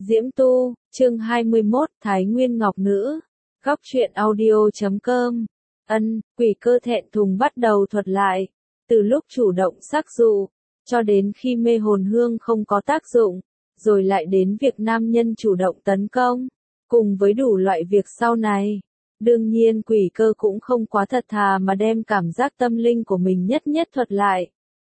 Diễm Tu, chương 21, Thái Nguyên Ngọc Nữ. Góc truyện audio.com. Quỷ cơ thẹn thùng bắt đầu thuật lại. Từ lúc chủ động sắc dụ, cho đến khi mê hồn hương không có tác dụng, rồi lại đến việc nam nhân chủ động tấn công, cùng với đủ loại việc sau này. Đương nhiên quỷ cơ cũng không quá thật thà mà đem cảm giác tâm linh của mình nhất nhất thuật lại.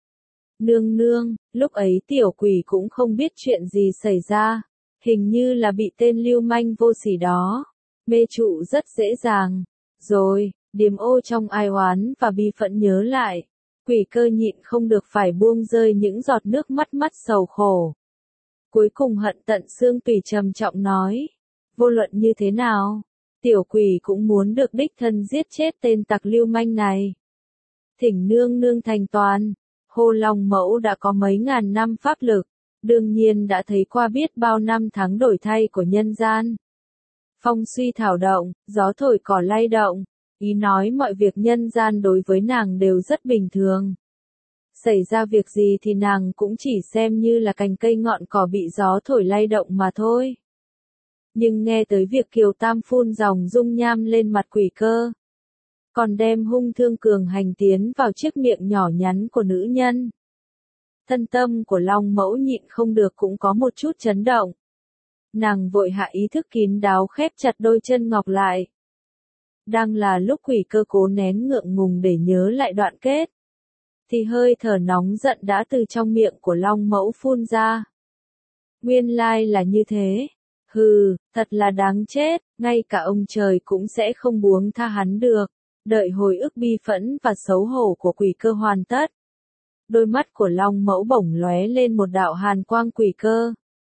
Nương nương, lúc ấy tiểu quỷ cũng không biết chuyện gì xảy ra. Hình như là bị tên lưu manh vô sỉ đó mê trụ rất dễ dàng. Rồi, điềm ô trong ai oán và bi phẫn nhớ lại. Quỷ cơ nhịn không được phải buông rơi những giọt nước mắt sầu khổ. Cuối cùng hận tận xương tủy trầm trọng nói. Vô luận như thế nào, tiểu quỷ cũng muốn được đích thân giết chết tên tặc lưu manh này. Thỉnh nương nương thành toàn. Hồ Long Mẫu đã có mấy ngàn năm pháp lực, đương nhiên đã thấy qua biết bao năm tháng đổi thay của nhân gian. Phong suy thảo động, gió thổi cỏ lay động, ý nói mọi việc nhân gian đối với nàng đều rất bình thường. Xảy ra việc gì thì nàng cũng chỉ xem như là cành cây ngọn cỏ bị gió thổi lay động mà thôi. Nhưng nghe tới việc Kiều Tam phun dòng dung nham lên mặt quỷ cơ, còn đem hung thương cường hành tiến vào chiếc miệng nhỏ nhắn của nữ nhân. Thân tâm của Long Mẫu nhịn không được cũng có một chút chấn động. Nàng vội hạ ý thức kín đáo khép chặt đôi chân ngọc lại. Đang là lúc quỷ cơ cố nén ngượng ngùng để nhớ lại đoạn kết, thì hơi thở nóng giận đã từ trong miệng của Long Mẫu phun ra. Nguyên lai là như thế. Hừ, thật là đáng chết, ngay cả ông trời cũng sẽ không buông tha hắn được. Đợi hồi ức bi phẫn và xấu hổ của quỷ cơ hoàn tất, đôi mắt của Long Mẫu bỗng lóe lên một đạo hàn quang. Quỷ cơ,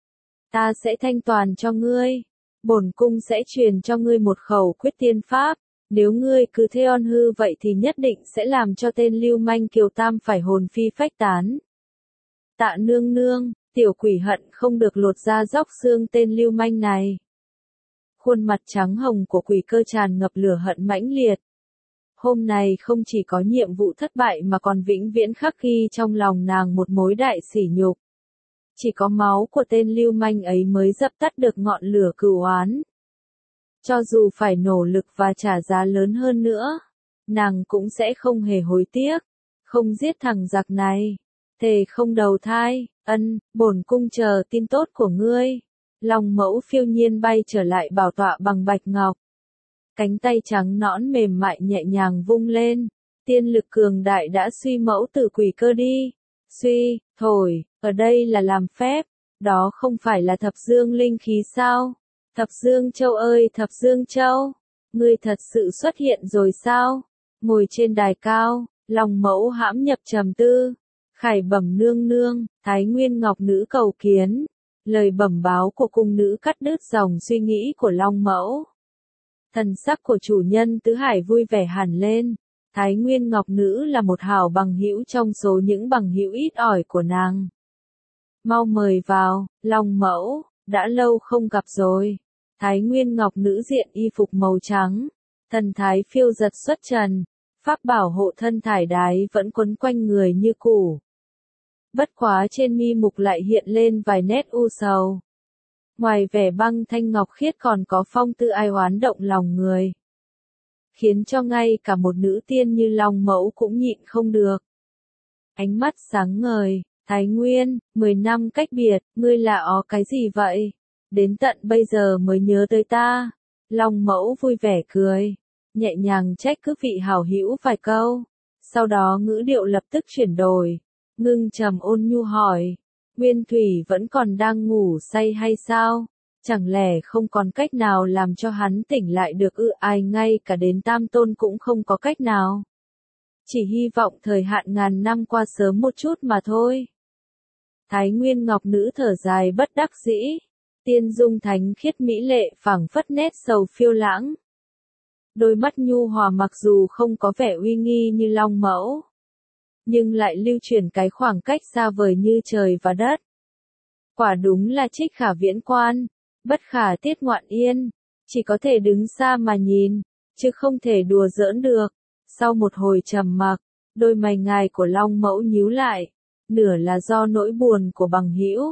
ta sẽ thanh toàn cho ngươi. Bổn cung sẽ truyền cho ngươi một khẩu quyết tiên pháp. Nếu ngươi cứ theo on hư vậy thì nhất định sẽ làm cho tên lưu manh Kiều Tam phải hồn phi phách tán. Tạ nương nương, tiểu quỷ hận không được lột da róc xương tên lưu manh này. Khuôn mặt trắng hồng của quỷ cơ tràn ngập lửa hận mãnh liệt. Hôm nay không chỉ có nhiệm vụ thất bại mà còn vĩnh viễn khắc ghi trong lòng nàng một mối đại sỉ nhục. Chỉ có máu của tên lưu manh ấy mới dập tắt được ngọn lửa cừu oán. Cho dù phải nỗ lực và trả giá lớn hơn nữa, nàng cũng sẽ không hề hối tiếc. Không giết thằng giặc này, thề không đầu thai. Bổn cung chờ tin tốt của ngươi. Long Mẫu phiêu nhiên bay trở lại bảo tọa bằng bạch ngọc. Cánh tay trắng nõn mềm mại nhẹ nhàng vung lên. Tiên lực cường đại đã suy mẫu tử quỷ cơ đi. Suy, thổi, ở đây là làm phép. Đó không phải là thập dương linh khí sao? Thập dương châu ơi thập dương châu, ngươi thật sự xuất hiện rồi sao? Ngồi trên đài cao, Long Mẫu hãm nhập trầm tư. Khải bẩm nương nương, Thái Nguyên Ngọc Nữ cầu kiến. Lời bẩm báo của cung nữ cắt đứt dòng suy nghĩ của Long Mẫu. Thần sắc của chủ nhân tứ hải vui vẻ hẳn lên. Thái Nguyên Ngọc Nữ là một hảo bằng hữu trong số những bằng hữu ít ỏi của nàng. Mau mời vào, Long Mẫu, đã lâu không gặp rồi. Thái Nguyên Ngọc Nữ diện y phục màu trắng, thần thái phiêu giật xuất trần, pháp bảo hộ thân thải đái vẫn quấn quanh người như cũ. Bất quá trên mi mục lại hiện lên vài nét u sầu. Ngoài vẻ băng thanh ngọc khiết còn có phong tư ai oán động lòng người, khiến cho ngay cả một nữ tiên như Long Mẫu cũng nhịn không được. Ánh mắt sáng ngời, Thái Nguyên, 10 năm cách biệt, ngươi là cái gì vậy? Đến tận bây giờ mới nhớ tới ta. Long Mẫu vui vẻ cười, nhẹ nhàng trách cứ vị hảo hữu vài câu. Sau đó ngữ điệu lập tức chuyển đổi, ngưng trầm ôn nhu hỏi. Nguyên Thủy vẫn còn đang ngủ say hay sao? Chẳng lẽ không còn cách nào làm cho hắn tỉnh lại được ư? Ai ngay cả đến Tam Tôn cũng không có cách nào. Chỉ hy vọng thời hạn ngàn năm qua sớm một chút mà thôi. Thái Nguyên Ngọc Nữ thở dài bất đắc dĩ. Tiên dung thánh khiết mỹ lệ phảng phất nét sầu phiêu lãng. Đôi mắt nhu hòa mặc dù không có vẻ uy nghi như Long Mẫu, nhưng lại lưu truyền cái khoảng cách xa vời như trời và đất. Quả đúng là trích khả viễn quan, bất khả tiết ngoạn yên, chỉ có thể đứng xa mà nhìn, chứ không thể đùa giỡn được. Sau một hồi trầm mặc, đôi mày ngài của Long Mẫu nhíu lại, nửa là do nỗi buồn của bằng hữu,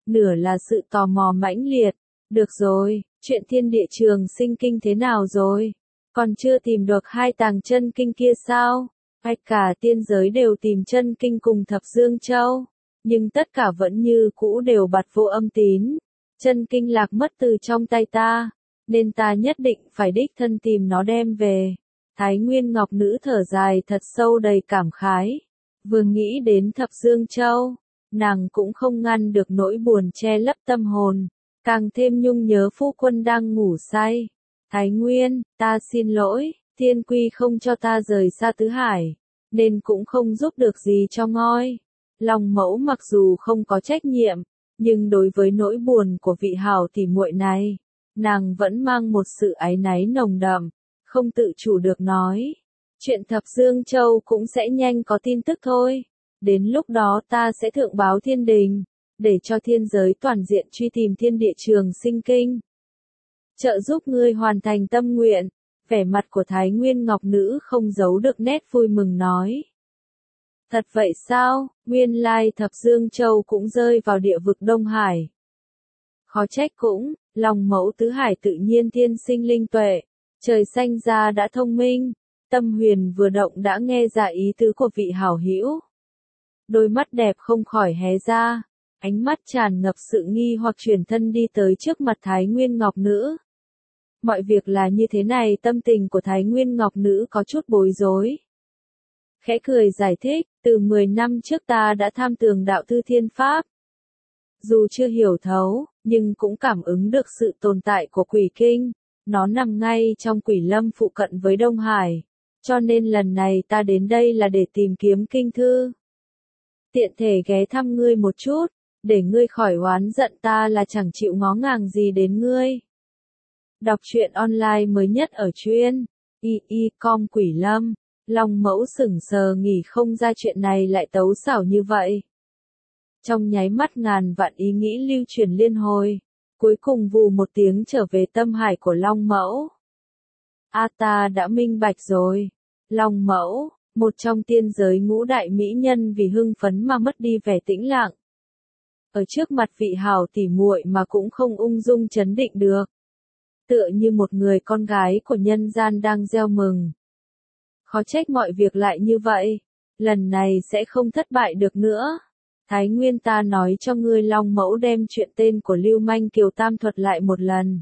nửa là sự tò mò mãnh liệt. Được rồi, chuyện thiên địa trường sinh kinh thế nào rồi? Còn chưa tìm được hai tàng chân kinh kia sao? Hay cả tiên giới đều tìm chân kinh cùng Thập Dương Châu, nhưng tất cả vẫn như cũ đều bặt vô âm tín. Chân kinh lạc mất từ trong tay ta, nên ta nhất định phải đích thân tìm nó đem về. Thái Nguyên Ngọc Nữ thở dài thật sâu đầy cảm khái. Vừa nghĩ đến Thập Dương Châu, nàng cũng không ngăn được nỗi buồn che lấp tâm hồn, càng thêm nhung nhớ phu quân đang ngủ say. Thái Nguyên, ta xin lỗi, Thiên Quy không cho ta rời xa Tứ Hải, nên cũng không giúp được gì cho ngôi. Long Mẫu mặc dù không có trách nhiệm, nhưng đối với nỗi buồn của vị hảo tỉ muội này, nàng vẫn mang một sự áy náy nồng đậm, không tự chủ được nói. Chuyện Thập Dương Châu cũng sẽ nhanh có tin tức thôi. Đến lúc đó ta sẽ thượng báo thiên đình, để cho thiên giới toàn diện truy tìm thiên địa trường sinh kinh. Trợ giúp ngươi hoàn thành tâm nguyện. Vẻ mặt của Thái Nguyên Ngọc Nữ không giấu được nét vui mừng nói. Thật vậy sao, nguyên lai Thập Dương Châu cũng rơi vào địa vực Đông Hải. Khó trách cũng, Long Mẫu Tứ Hải tự nhiên thiên sinh linh tuệ, trời xanh ra đã thông minh, tâm huyền vừa động đã nghe ra ý tứ của vị hảo hữu. Đôi mắt đẹp không khỏi hé ra, ánh mắt tràn ngập sự nghi hoặc chuyển thân đi tới trước mặt Thái Nguyên Ngọc Nữ. Mọi việc là như thế này, tâm tình của Thái Nguyên Ngọc Nữ có chút bối rối. Khẽ cười giải thích, từ 10 năm trước ta đã tham tường đạo thư thiên pháp. Dù chưa hiểu thấu, nhưng cũng cảm ứng được sự tồn tại của quỷ kinh. Nó nằm ngay trong quỷ lâm phụ cận với Đông Hải. Cho nên lần này ta đến đây là để tìm kiếm kinh thư. Tiện thể ghé thăm ngươi một chút, để ngươi khỏi oán giận ta là chẳng chịu ngó ngàng gì đến ngươi. Đọc truyện online mới nhất ở truyện com Quỷ Lâm. Long Mẫu sững sờ nghĩ không ra chuyện này lại tấu xảo như vậy. Trong nháy mắt ngàn vạn ý nghĩ lưu chuyển liên hồi, cuối cùng vù một tiếng trở về tâm hải của Long Mẫu. Ta đã minh bạch rồi. Long Mẫu, một trong tiên giới ngũ đại mỹ nhân vì hưng phấn mà mất đi vẻ tĩnh lặng. Ở trước mặt vị hảo tỉ muội mà cũng không ung dung chấn định được. Tựa như một người con gái của nhân gian đang gieo mừng. Khó trách mọi việc lại như vậy, lần này sẽ không thất bại được nữa. Thái Nguyên, ta nói cho ngươi, Long Mẫu đem chuyện tên của Lưu Manh Kiều Tam thuật lại một lần.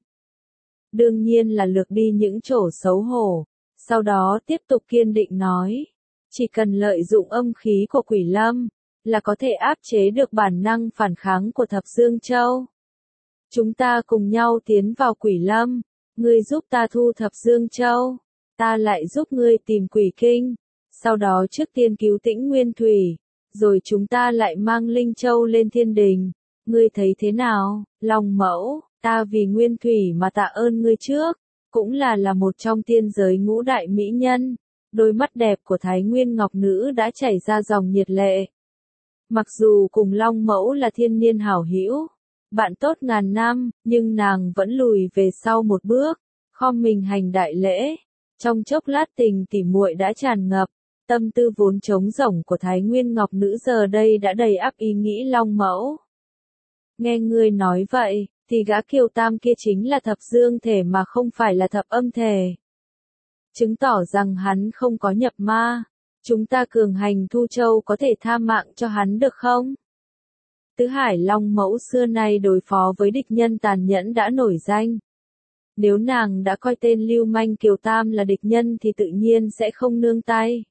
Đương nhiên là lược đi những chỗ xấu hổ, sau đó tiếp tục kiên định nói, chỉ cần lợi dụng âm khí của Quỷ Lâm, là có thể áp chế được bản năng phản kháng của Thập Dương Châu. Chúng ta cùng nhau tiến vào Quỷ Lâm, ngươi giúp ta thu Thập Dương Châu, ta lại giúp ngươi tìm quỷ kinh, sau đó trước tiên cứu Tĩnh Nguyên Thủy, rồi chúng ta lại mang Linh Châu lên thiên đình. Ngươi thấy thế nào, Long Mẫu? Ta vì Nguyên Thủy mà tạ ơn ngươi trước, cũng là một trong tiên giới ngũ đại mỹ nhân. Đôi mắt đẹp của Thái Nguyên Ngọc Nữ đã chảy ra dòng nhiệt lệ. Mặc dù cùng Long Mẫu là thiên niên hảo hữu, bạn tốt ngàn năm, nhưng nàng vẫn lùi về sau một bước, khom mình hành đại lễ. Trong chốc lát tình tỉ muội đã tràn ngập, tâm tư vốn trống rỗng của Thái Nguyên Ngọc Nữ giờ đây đã đầy ắp ý nghĩ Long Mẫu. Nghe ngươi nói vậy, thì gã Kiều Tam kia chính là thập dương thể mà không phải là thập âm thể. Chứng tỏ rằng hắn không có nhập ma. Chúng ta cường hành Thu Châu có thể tha mạng cho hắn được không? Tứ Hải Long Mẫu xưa nay đối phó với địch nhân tàn nhẫn đã nổi danh. Nếu nàng đã coi tên Lưu Manh Kiều Tam là địch nhân thì tự nhiên sẽ không nương tay.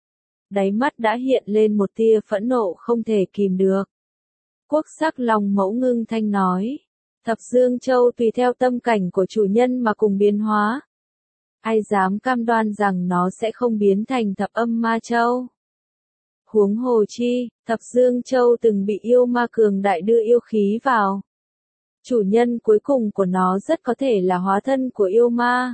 Đáy mắt đã hiện lên một tia phẫn nộ không thể kìm được. Quốc sắc Long Mẫu ngưng thanh nói. Thập Dương Châu tùy theo tâm cảnh của chủ nhân mà cùng biến hóa. Ai dám cam đoan rằng nó sẽ không biến thành thập âm ma châu? Huống hồ chi, Thập Dương Châu từng bị yêu ma cường đại đưa yêu khí vào. Chủ nhân cuối cùng của nó rất có thể là hóa thân của yêu ma.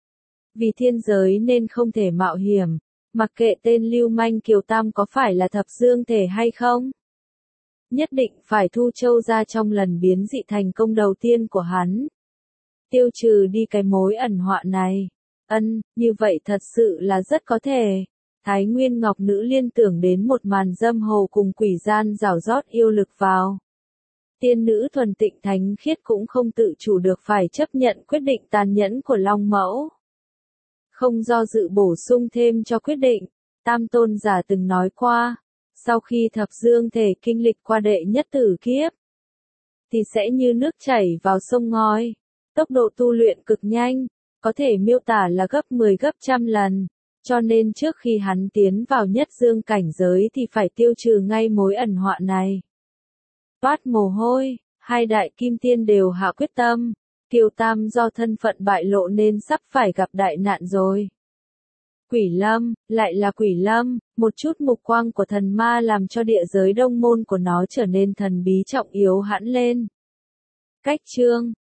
Vì thiên giới nên không thể mạo hiểm, mặc kệ tên Lưu Manh Kiều Tam có phải là thập dương thể hay không. Nhất định phải Thu Châu ra trong lần biến dị thành công đầu tiên của hắn. Tiêu trừ đi cái mối ẩn họa này. Như vậy thật sự là rất có thể. Thái Nguyên Ngọc Nữ liên tưởng đến một màn dâm hồ cùng quỷ gian rảo rót yêu lực vào. Tiên nữ thuần tịnh thánh khiết cũng không tự chủ được phải chấp nhận quyết định tàn nhẫn của Long Mẫu. Không do dự bổ sung thêm cho quyết định, Tam Tôn giả từng nói qua, sau khi Thập Dương Thể kinh lịch qua đệ nhất tử kiếp, thì sẽ như nước chảy vào sông ngòi, tốc độ tu luyện cực nhanh, có thể miêu tả là gấp 10 gấp trăm lần, cho nên trước khi hắn tiến vào nhất dương cảnh giới thì phải tiêu trừ ngay mối ẩn họa này. Toát mồ hôi, hai đại kim tiên đều hạ quyết tâm, Kiều Tam do thân phận bại lộ nên sắp phải gặp đại nạn rồi. Quỷ lâm, lại là quỷ lâm, một chút mục quang của thần ma làm cho địa giới đông môn của nó trở nên thần bí trọng yếu hẳn lên. Cách chương